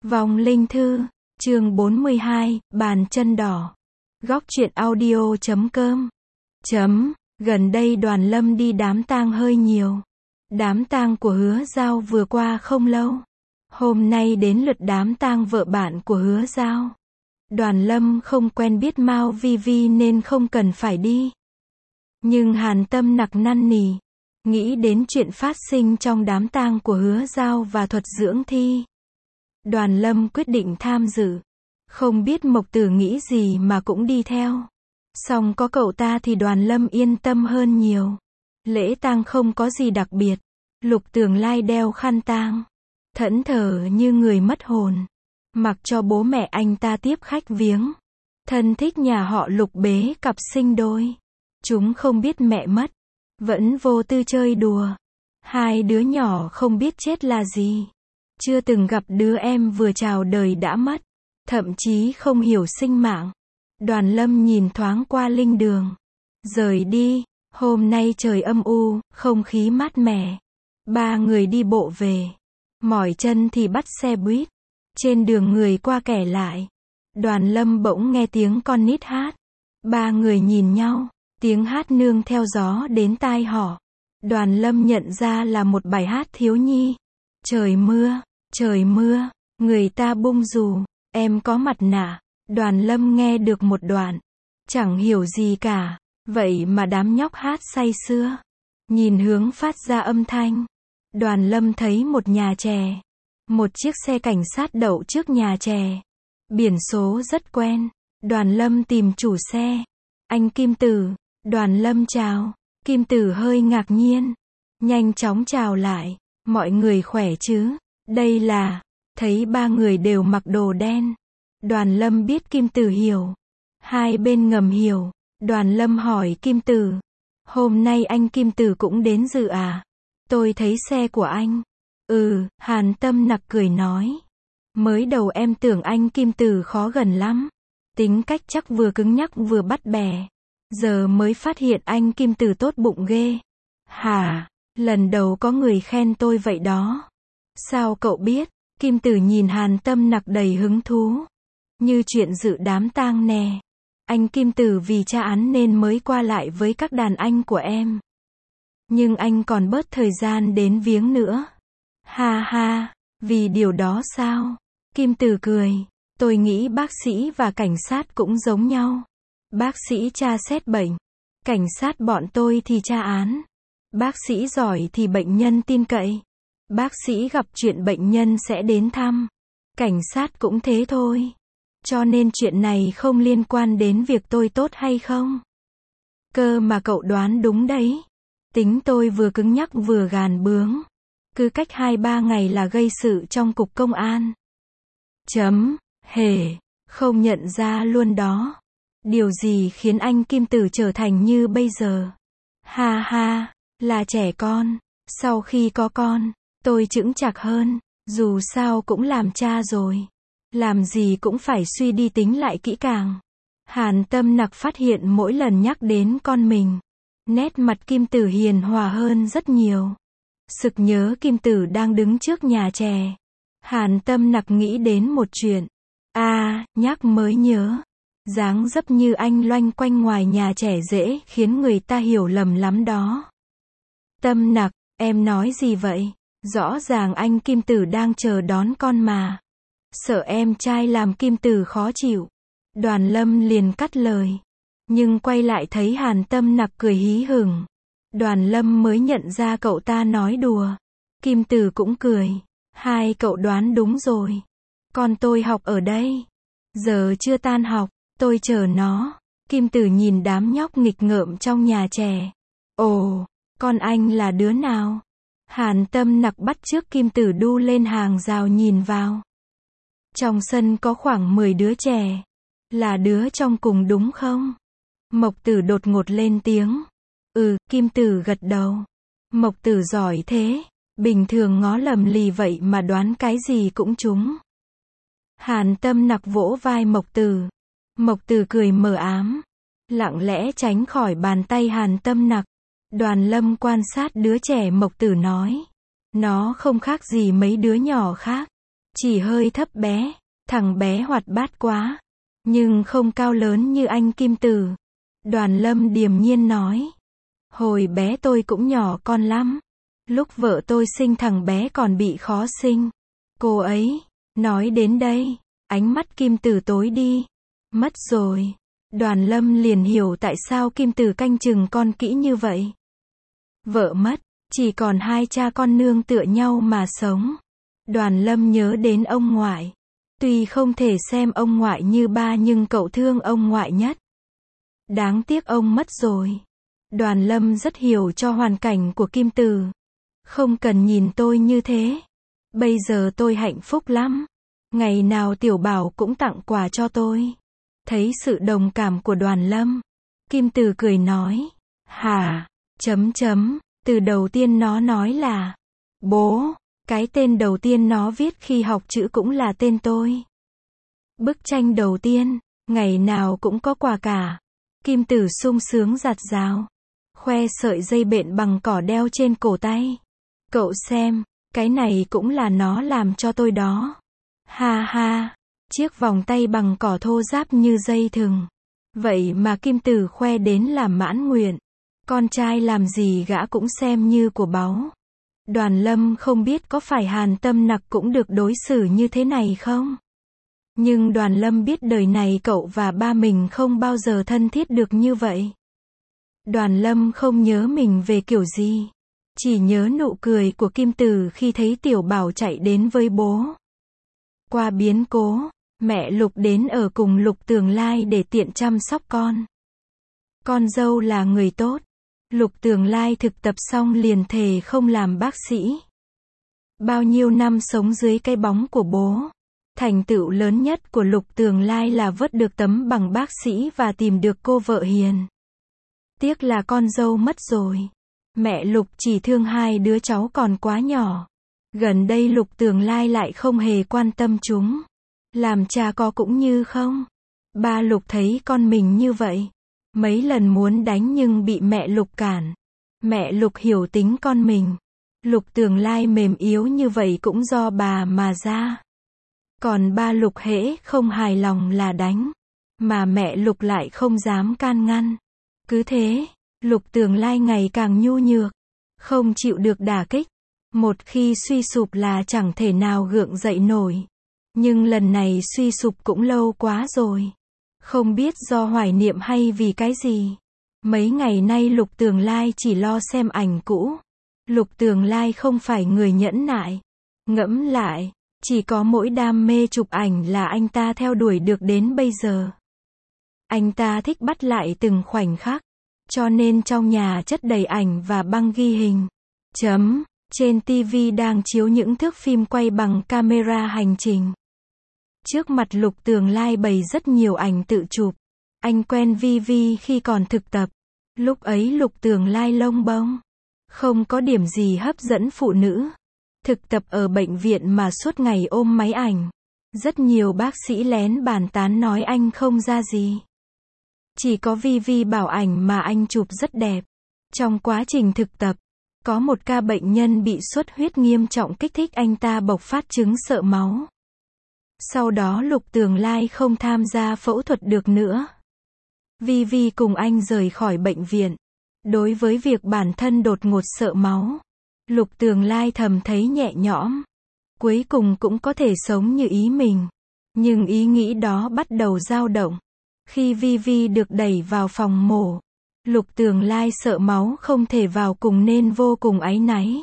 Vong linh thư, chương 42, bàn chân đỏ. Góc truyện audio.com. Gần đây Đoàn Lâm đi đám tang hơi nhiều. Đám tang của Hứa Giao vừa qua không lâu. Hôm nay đến lượt đám tang vợ bạn của Hứa Giao. Đoàn Lâm không quen biết Mao Vi Vi nên không cần phải đi. Nhưng Hàn Tâm nặc năn nỉ, nghĩ đến chuyện phát sinh trong đám tang của Hứa Giao và Thuật Dưỡng Thi. Đoàn Lâm quyết định tham dự. Không biết Mộc Tử nghĩ gì mà cũng đi theo. Song có cậu ta thì Đoàn Lâm yên tâm hơn nhiều. Lễ tang không có gì đặc biệt. Lục Tường Lai đeo khăn tang, thẫn thờ như người mất hồn. Mặc cho bố mẹ anh ta tiếp khách viếng. Thân thích nhà họ Lục bế cặp sinh đôi. Chúng không biết mẹ mất, vẫn vô tư chơi đùa. Hai đứa nhỏ không biết chết là gì. Chưa từng gặp đứa em vừa chào đời đã mất. Thậm chí không hiểu sinh mạng. Đoàn Lâm nhìn thoáng qua linh đường. Rời đi. Hôm nay trời âm u, không khí mát mẻ. Ba người đi bộ về. Mỏi chân thì bắt xe buýt. Trên đường người qua kẻ lại. Đoàn Lâm bỗng nghe tiếng con nít hát. Ba người nhìn nhau. Tiếng hát nương theo gió đến tai họ. Đoàn Lâm nhận ra là một bài hát thiếu nhi. Trời mưa, người ta bung dù, em có mặt nạ. Đoàn Lâm nghe được một đoạn. Chẳng hiểu gì cả. Vậy mà đám nhóc hát say sưa. Nhìn hướng phát ra âm thanh. Đoàn Lâm thấy một nhà chè. Một chiếc xe cảnh sát đậu trước nhà chè. Biển số rất quen. Đoàn Lâm tìm chủ xe. Anh Kim Tử. Đoàn Lâm chào. Kim Tử hơi ngạc nhiên. Nhanh chóng chào lại. Mọi người khỏe chứ? Đây là... Thấy ba người đều mặc đồ đen. Đoàn Lâm biết Kim Tử hiểu. Hai bên ngầm hiểu. Đoàn Lâm hỏi Kim Tử. Hôm nay anh Kim Tử cũng đến dự à? Tôi thấy xe của anh. Hàn Tâm nặc cười nói. Mới đầu em tưởng anh Kim Tử khó gần lắm. Tính cách chắc vừa cứng nhắc vừa bắt bẻ. Giờ mới phát hiện anh Kim Tử tốt bụng ghê. Hả? Lần đầu có người khen tôi vậy đó. Sao cậu biết? Kim Tử nhìn Hàn Tâm nặc đầy hứng thú. Như chuyện dự đám tang nè. Anh Kim Tử vì tra án nên mới qua lại với các đàn anh của em. Nhưng anh còn bớt thời gian đến viếng nữa. Ha ha, vì điều đó sao? Kim Tử cười. Tôi nghĩ bác sĩ và cảnh sát cũng giống nhau. Bác sĩ tra xét bệnh. Cảnh sát bọn tôi thì tra án. Bác sĩ giỏi thì bệnh nhân tin cậy. Bác sĩ gặp chuyện bệnh nhân sẽ đến thăm. Cảnh sát cũng thế thôi. Cho nên chuyện này không liên quan đến việc tôi tốt hay không. Cơ mà cậu đoán đúng đấy. Tính tôi vừa cứng nhắc vừa gàn bướng. Cứ cách 2-3 ngày là gây sự trong cục công an. Không nhận ra luôn đó. Điều gì khiến anh Kim Tử trở thành như bây giờ? Ha ha, là trẻ con. Sau khi có con, tôi chững chạc hơn. Dù sao cũng làm cha rồi. Làm gì cũng phải suy đi tính lại kỹ càng. Hàn Tâm nặc phát hiện mỗi lần nhắc đến con mình, nét mặt Kim Tử hiền hòa hơn rất nhiều. Sực nhớ Kim Tử đang đứng trước nhà chè. Hàn Tâm nặc nghĩ đến một chuyện. Nhắc mới nhớ. Dáng dấp như anh loanh quanh ngoài nhà trẻ dễ khiến người ta hiểu lầm lắm đó. Tâm nặc, em nói gì vậy? Rõ ràng anh Kim Tử đang chờ đón con mà. Sợ em trai làm Kim Tử khó chịu. Đoàn Lâm liền cắt lời. Nhưng quay lại thấy Hàn Tâm nặc cười hí hửng. Đoàn Lâm mới nhận ra cậu ta nói đùa. Kim Tử cũng cười. Hai cậu đoán đúng rồi. Con tôi học ở đây. Giờ chưa tan học, tôi chờ nó. Kim Tử nhìn đám nhóc nghịch ngợm trong nhà chè. Ồ, con anh là đứa nào? Hàn Tâm nặc bắt chước Kim Tử đu lên hàng rào nhìn vào. Trong sân có khoảng 10 đứa trẻ. Là đứa trong cùng đúng không? Mộc Tử đột ngột lên tiếng. Kim Tử gật đầu. Mộc Tử giỏi thế. Bình thường ngó lầm lì vậy mà đoán cái gì cũng trúng. Hàn Tâm nặc vỗ vai Mộc Tử. Mộc Tử cười mờ ám. Lặng lẽ tránh khỏi bàn tay Hàn Tâm nặc. Đoàn Lâm quan sát đứa trẻ Mộc Tử nói. Nó không khác gì mấy đứa nhỏ khác. chỉ hơi thấp bé, thằng bé hoạt bát quá, nhưng không cao lớn như anh Kim Tử. Đoàn Lâm điềm nhiên nói. Hồi bé tôi cũng nhỏ con lắm. Lúc vợ tôi sinh thằng bé còn bị khó sinh. Cô ấy, nói đến đây, ánh mắt Kim Tử tối đi. Mất rồi. Đoàn Lâm liền hiểu tại sao Kim Tử canh chừng con kỹ như vậy. Vợ mất, chỉ còn hai cha con nương tựa nhau mà sống. Đoàn Lâm nhớ đến ông ngoại. Tuy không thể xem ông ngoại như ba nhưng cậu thương ông ngoại nhất. Đáng tiếc ông mất rồi. Đoàn Lâm rất hiểu cho hoàn cảnh của Kim Tử. Không cần nhìn tôi như thế. Bây giờ tôi hạnh phúc lắm. Ngày nào Tiểu Bảo cũng tặng quà cho tôi. Thấy sự đồng cảm của Đoàn Lâm, Kim Tử cười nói. Hả? Từ đầu tiên nó nói là bố. Cái tên đầu tiên nó viết khi học chữ cũng là tên tôi. Bức tranh đầu tiên, ngày nào cũng có quà cả. Kim Tử sung sướng giặt rào. Khoe sợi dây bện bằng cỏ đeo trên cổ tay. Cậu xem, cái này cũng là nó làm cho tôi đó. Ha ha, chiếc vòng tay bằng cỏ thô ráp như dây thừng. Vậy mà Kim Tử khoe đến làm mãn nguyện. Con trai làm gì gã cũng xem như của báu. Đoàn Lâm không biết có phải Hàn Tâm Nặc cũng được đối xử như thế này không? Nhưng Đoàn Lâm biết đời này cậu và ba mình không bao giờ thân thiết được như vậy. Đoàn Lâm không nhớ mình về kiểu gì. Chỉ nhớ nụ cười của Kim Tử khi thấy Tiểu Bảo chạy đến với bố. Qua biến cố, mẹ Lục đến ở cùng Lục Tường Lai để tiện chăm sóc con. Con dâu là người tốt. Lục Tường Lai thực tập xong liền thề không làm bác sĩ. Bao nhiêu năm sống dưới cái bóng của bố. Thành tựu lớn nhất của Lục Tường Lai là vớt được tấm bằng bác sĩ và tìm được cô vợ hiền. Tiếc là con dâu mất rồi. Mẹ Lục chỉ thương hai đứa cháu còn quá nhỏ. Gần đây Lục Tường Lai lại không hề quan tâm chúng. Làm cha có cũng như không. Ba Lục thấy con mình như vậy. Mấy lần muốn đánh nhưng bị mẹ Lục cản. Mẹ Lục hiểu tính con mình. Lục Tường Lai mềm yếu như vậy cũng do bà mà ra. Còn ba Lục hễ không hài lòng là đánh. Mà mẹ Lục lại không dám can ngăn. Cứ thế, Lục Tường Lai ngày càng nhu nhược. Không chịu được đả kích. Một khi suy sụp là chẳng thể nào gượng dậy nổi. Nhưng lần này suy sụp cũng lâu quá rồi. Không biết do hoài niệm hay vì cái gì. Mấy ngày nay Lục Tường Lai chỉ lo xem ảnh cũ. Lục Tường Lai không phải người nhẫn nại. Ngẫm lại, chỉ có mỗi đam mê chụp ảnh là anh ta theo đuổi được đến bây giờ. Anh ta thích bắt lại từng khoảnh khắc. Cho nên trong nhà chất đầy ảnh và băng ghi hình. Trên TV đang chiếu những thước phim quay bằng camera hành trình. Trước mặt Lục Tường Lai bày rất nhiều ảnh tự chụp. Anh quen Vivi khi còn thực tập. Lúc ấy Lục Tường Lai lông bông. Không có điểm gì hấp dẫn phụ nữ. Thực tập ở bệnh viện mà suốt ngày ôm máy ảnh. Rất nhiều bác sĩ lén bàn tán nói anh không ra gì. Chỉ có Vivi bảo ảnh mà anh chụp rất đẹp. Trong quá trình thực tập, có một ca bệnh nhân bị xuất huyết nghiêm trọng kích thích anh ta bộc phát chứng sợ máu. Sau đó Lục Tường Lai không tham gia phẫu thuật được nữa. Vivi cùng anh rời khỏi bệnh viện. Đối với việc bản thân đột ngột sợ máu, Lục Tường Lai thầm thấy nhẹ nhõm. Cuối cùng cũng có thể sống như ý mình. Nhưng ý nghĩ đó bắt đầu dao động. Khi Vivi được đẩy vào phòng mổ, Lục Tường Lai sợ máu không thể vào cùng nên vô cùng áy náy.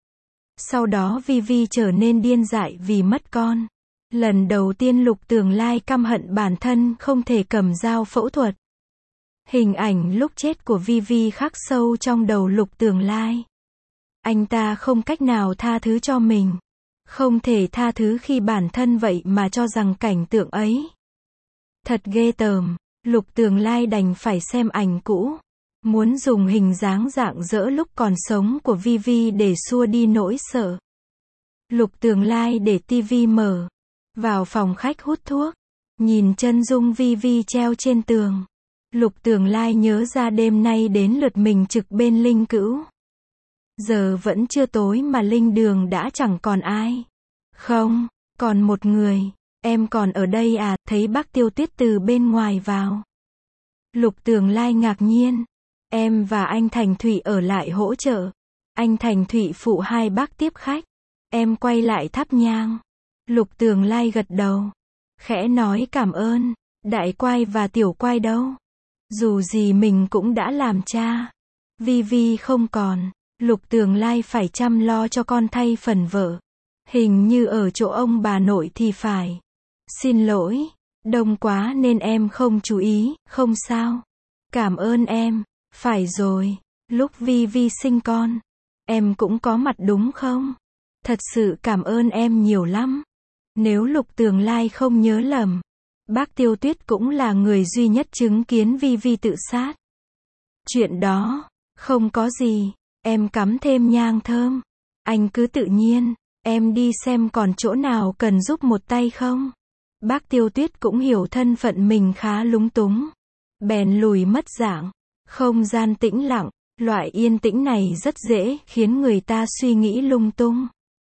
Sau đó Vivi trở nên điên dại vì mất con. Lần đầu tiên Lục Tường Lai căm hận bản thân không thể cầm dao phẫu thuật. Hình ảnh lúc chết của Vivi khắc sâu trong đầu Lục Tường Lai. Anh ta không cách nào tha thứ cho mình. Không thể tha thứ khi bản thân vậy mà cho rằng cảnh tượng ấy. Thật ghê tởm. Lục Tường Lai đành phải xem ảnh cũ. Muốn dùng hình dáng rạng rỡ lúc còn sống của Vivi để xua đi nỗi sợ. Lục Tường Lai để tivi mở. Vào phòng khách hút thuốc. Nhìn chân dung Vivi treo trên tường. Lục Tường Lai nhớ ra đêm nay đến lượt mình trực bên linh cữu. Giờ vẫn chưa tối mà linh đường đã chẳng còn ai. Không, Còn một người, em còn ở đây à, thấy bác Tiêu Tuyết từ bên ngoài vào. Lục Tường Lai ngạc nhiên, em và anh Thành Thụy ở lại hỗ trợ. Anh Thành Thụy phụ hai bác tiếp khách. Em quay lại thắp nhang. Lục Tường Lai gật đầu, khẽ nói cảm ơn. Đại Quai và Tiểu Quai đâu? Dù gì mình cũng đã làm cha. Vi Vi không còn. Lục Tường Lai phải chăm lo cho con thay phần vợ. Hình như ở chỗ ông bà nội thì phải. Xin lỗi, đông quá nên em không chú ý, không sao. Cảm ơn em. Phải rồi, lúc Vi Vi sinh con, em cũng có mặt đúng không? Thật sự cảm ơn em nhiều lắm. Nếu Lục Tường Lai không nhớ lầm, bác Tiêu Tuyết cũng là người duy nhất chứng kiến Vi Vi tự sát. Chuyện đó, không có gì, em cắm thêm nhang thơm. Anh cứ tự nhiên, em đi xem còn chỗ nào cần giúp một tay không? Bác Tiêu Tuyết cũng hiểu thân phận mình khá lúng túng. Bèn lùi mất dạng. Không gian tĩnh lặng, loại yên tĩnh này rất dễ khiến người ta suy nghĩ lung tung.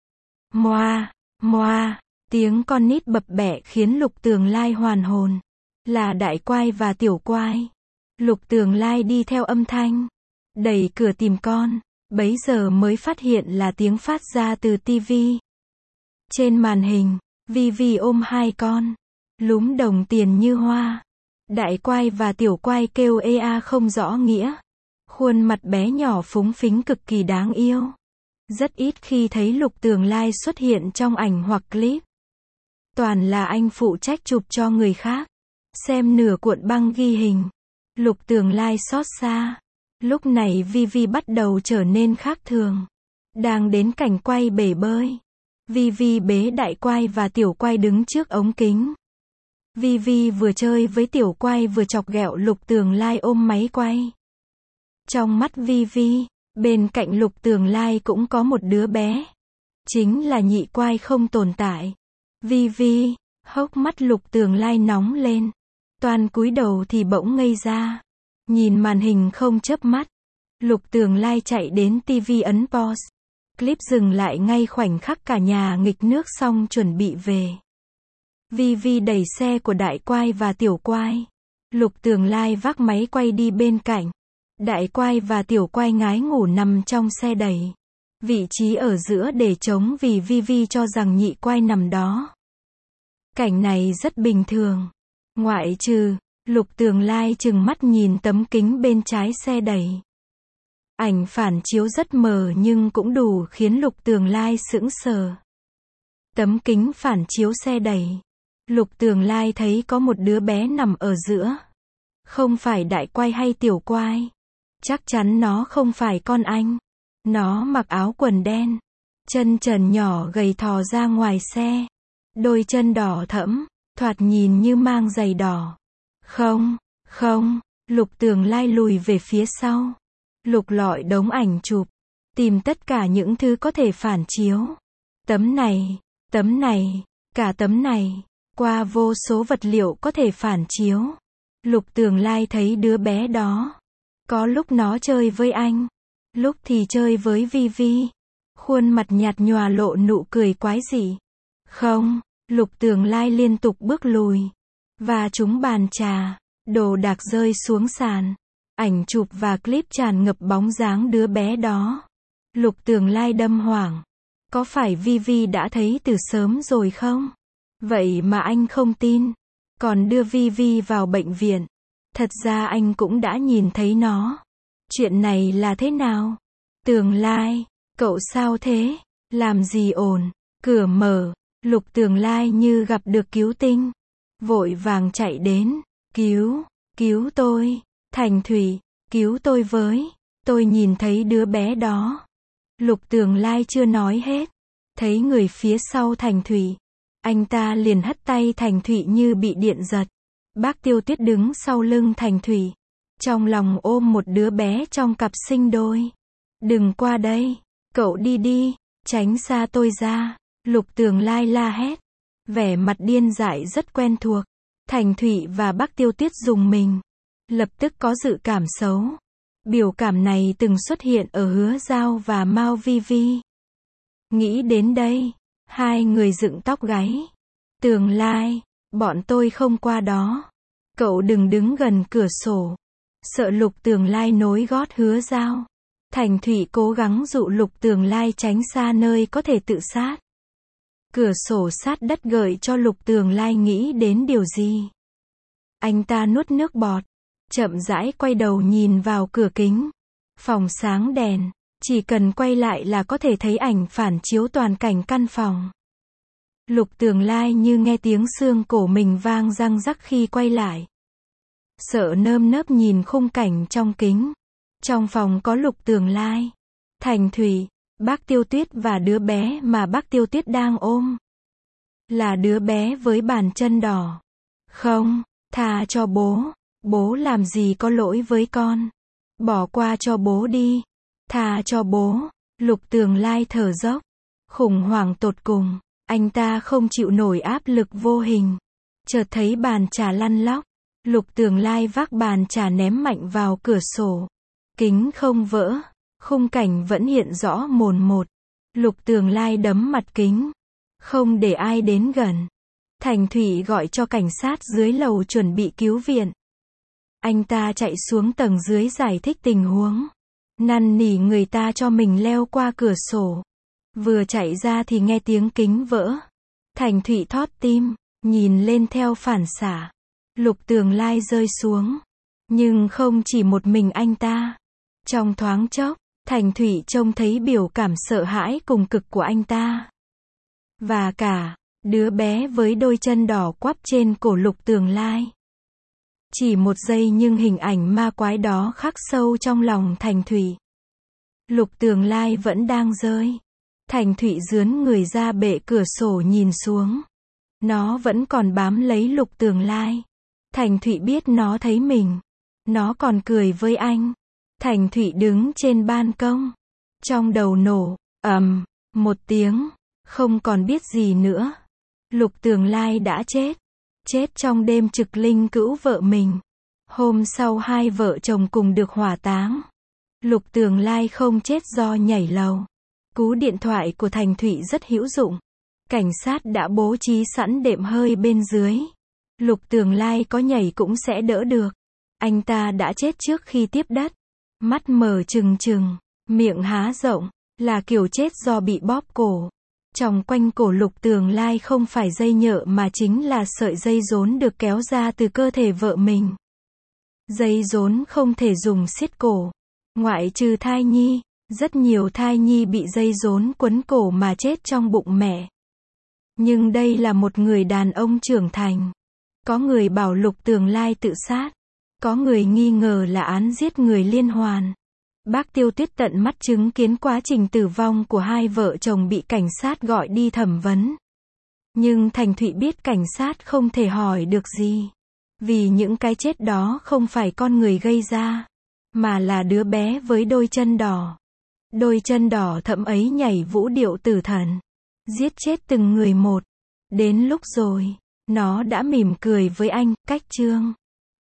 Moa, moa, tiếng con nít bập bẹ khiến Lục Tường Lai hoàn hồn. Là Đại Quai và Tiểu Quai. Lục Tường Lai đi theo âm thanh, đẩy cửa tìm con, bấy giờ mới phát hiện là tiếng phát ra từ tivi. Trên màn hình, Vi Vi ôm hai con, lúm đồng tiền như hoa. Đại Quai và Tiểu Quai kêu ê a không rõ nghĩa. Khuôn mặt bé nhỏ phúng phính cực kỳ đáng yêu. Rất ít khi thấy Lục Tường Lai xuất hiện trong ảnh hoặc clip. Toàn là anh phụ trách chụp cho người khác. Xem nửa cuộn băng ghi hình, Lục Tường Lai xót xa. Lúc này Vi Vi bắt đầu trở nên khác thường. Đang đến cảnh quay bể bơi, Vi Vi bế Đại Quai và Tiểu Quai đứng trước ống kính. Vi Vi vừa chơi với Tiểu Quai vừa chọc ghẹo Lục Tường Lai ôm máy quay. Trong mắt Vi Vi, bên cạnh Lục Tường Lai cũng có một đứa bé. Chính là Nhị Quai không tồn tại. Vi Vi, hốc mắt Lục Tường Lai nóng lên. Toàn cúi đầu thì bỗng ngây ra. Nhìn màn hình không chớp mắt. Lục Tường Lai chạy đến tivi ấn pause. Clip dừng lại ngay khoảnh khắc cả nhà nghịch nước xong chuẩn bị về. Vi Vi đẩy xe của Đại Quai và Tiểu Quai. Lục Tường Lai vác máy quay đi bên cạnh. Đại Quai và Tiểu Quai ngái ngủ nằm trong xe đẩy. Vị trí ở giữa để trống vì Vi Vi cho rằng Nhị Quai nằm đó. Cảnh này rất bình thường. Ngoại trừ, Lục Tường Lai trừng mắt nhìn tấm kính bên trái xe đẩy. Ảnh phản chiếu rất mờ nhưng cũng đủ khiến Lục Tường Lai sững sờ. Tấm kính phản chiếu xe đẩy. Lục Tường Lai thấy có một đứa bé nằm ở giữa. Không phải Đại Quai hay Tiểu Quai. Chắc chắn nó không phải con anh. Nó mặc áo quần đen. Chân trần nhỏ gầy thò ra ngoài xe. Đôi chân đỏ thẫm, thoạt nhìn như mang giày đỏ. Không, Lục Tường Lai lùi về phía sau. Lục lọi đống ảnh chụp. Tìm tất cả những thứ có thể phản chiếu. Tấm này, cả tấm này. Qua vô số vật liệu có thể phản chiếu. Lục Tường Lai thấy đứa bé đó. Có lúc nó chơi với anh. Lúc thì chơi với Vi Vi. Khuôn mặt nhạt nhòa lộ nụ cười quái dị. Không, Lục Tường Lai liên tục bước lùi. Và trúng bàn trà. Đồ đạc rơi xuống sàn. Ảnh chụp và clip tràn ngập bóng dáng đứa bé đó. Lục Tường Lai đâm hoảng. Có phải Vi Vi đã thấy từ sớm rồi không? Vậy mà anh không tin. Còn đưa Vi Vi vào bệnh viện. Thật ra anh cũng đã nhìn thấy nó. Chuyện này là thế nào? Tường Lai, cậu sao thế? Làm gì ồn? Cửa mở. Lục Tường Lai như gặp được cứu tinh. Vội vàng chạy đến. Cứu tôi. Thành Thủy, cứu tôi với. Tôi nhìn thấy đứa bé đó. Lục Tường Lai chưa nói hết. Thấy người phía sau Thành Thủy. Anh ta liền hất tay Thành Thủy như bị điện giật. Bác Tiêu Tuyết đứng sau lưng Thành Thủy. Trong lòng ôm một đứa bé trong cặp sinh đôi. Đừng qua đây. Cậu đi, tránh xa tôi ra. Lục Tường Lai la hét. Vẻ mặt điên dại rất quen thuộc. Thành Thủy và bác Tiêu Tuyết rùng mình. Lập tức có dự cảm xấu. Biểu cảm này từng xuất hiện ở Hứa Giao và Mao Vi Vi. Nghĩ đến đây, Hai người dựng tóc gáy. Tường Lai, bọn tôi không qua đó. Cậu đừng đứng gần cửa sổ. Sợ Lục Tường Lai nối gót Hứa Giao. Thành Thụy cố gắng dụ Lục Tường Lai tránh xa nơi có thể tự sát. Cửa sổ sát đất gợi cho Lục Tường Lai nghĩ đến điều gì. Anh ta nuốt nước bọt, chậm rãi quay đầu nhìn vào cửa kính. Phòng sáng đèn, chỉ cần quay lại là có thể thấy ảnh phản chiếu toàn cảnh căn phòng. Lục Tường Lai như nghe tiếng xương cổ mình vang răng rắc khi quay lại. Sợ nơm nớp nhìn khung cảnh trong kính. Trong phòng có Lục Tường Lai, Thành Thụy, bác Tiêu Tuyết và đứa bé mà bác Tiêu Tuyết đang ôm. Là đứa bé với bàn chân đỏ. Không, tha cho bố. Bố làm gì có lỗi với con. Bỏ qua cho bố đi. Tha cho bố. Lục Tường Lai thở dốc. Khủng hoảng tột cùng. Anh ta không chịu nổi áp lực vô hình. Chợt thấy bàn trà lăn lóc. Lục Tường Lai vác bàn trà ném mạnh vào cửa sổ. Kính không vỡ. Khung cảnh vẫn hiện rõ mồn một. Lục Tường Lai đấm mặt kính. Không để ai đến gần. Thành Thụy gọi cho cảnh sát dưới lầu chuẩn bị cứu viện. Anh ta chạy xuống tầng dưới giải thích tình huống. Năn nỉ người ta cho mình leo qua cửa sổ. Vừa chạy ra thì nghe tiếng kính vỡ. Thành Thụy thót tim, nhìn lên theo phản xạ. Lục Tường Lai rơi xuống. Nhưng không chỉ một mình anh ta. Trong thoáng chốc, Thành Thụy trông thấy biểu cảm sợ hãi cùng cực của anh ta. Và cả, đứa bé với đôi chân đỏ quắp trên cổ Lục Tường Lai. Chỉ một giây nhưng hình ảnh ma quái đó khắc sâu trong lòng Thành Thụy. Lục Tường Lai vẫn đang rơi. Thành Thụy rướn người ra bệ cửa sổ nhìn xuống. Nó vẫn còn bám lấy Lục Tường Lai. Thành Thụy biết nó thấy mình. Nó còn cười với anh. Thành Thụy đứng trên ban công. Trong đầu nổ, ầm, một tiếng. Không còn biết gì nữa. Lục Tường Lai đã chết. Chết trong đêm trực linh cữu vợ mình. Hôm sau hai vợ chồng cùng được hỏa táng. Lục Tường Lai không chết do nhảy lầu. Cú điện thoại của Thành Thụy rất hữu dụng. Cảnh sát đã bố trí sẵn đệm hơi bên dưới. Lục Tường Lai có nhảy cũng sẽ đỡ được. Anh ta đã chết trước khi tiếp đất. Mắt mở trừng trừng, miệng há rộng, là kiểu chết do bị bóp cổ. Trong quanh cổ Lục Tường Lai không phải dây nhợ mà chính là sợi dây rốn được kéo ra từ cơ thể vợ mình. Dây rốn không thể dùng siết cổ. Ngoại trừ thai nhi, rất nhiều thai nhi bị dây rốn quấn cổ mà chết trong bụng mẹ. Nhưng đây là một người đàn ông trưởng thành. Có người bảo Lục Tường Lai tự sát. Có người nghi ngờ là án giết người liên hoàn. Bác Tiêu Tuyết tận mắt chứng kiến quá trình tử vong của hai vợ chồng bị cảnh sát gọi đi thẩm vấn. Nhưng Thành Thụy biết cảnh sát không thể hỏi được gì. Vì những cái chết đó không phải con người gây ra. Mà là đứa bé với đôi chân đỏ. Đôi chân đỏ thẫm ấy nhảy vũ điệu tử thần. Giết chết từng người một. Đến lúc rồi, nó đã mỉm cười với anh, cách chương.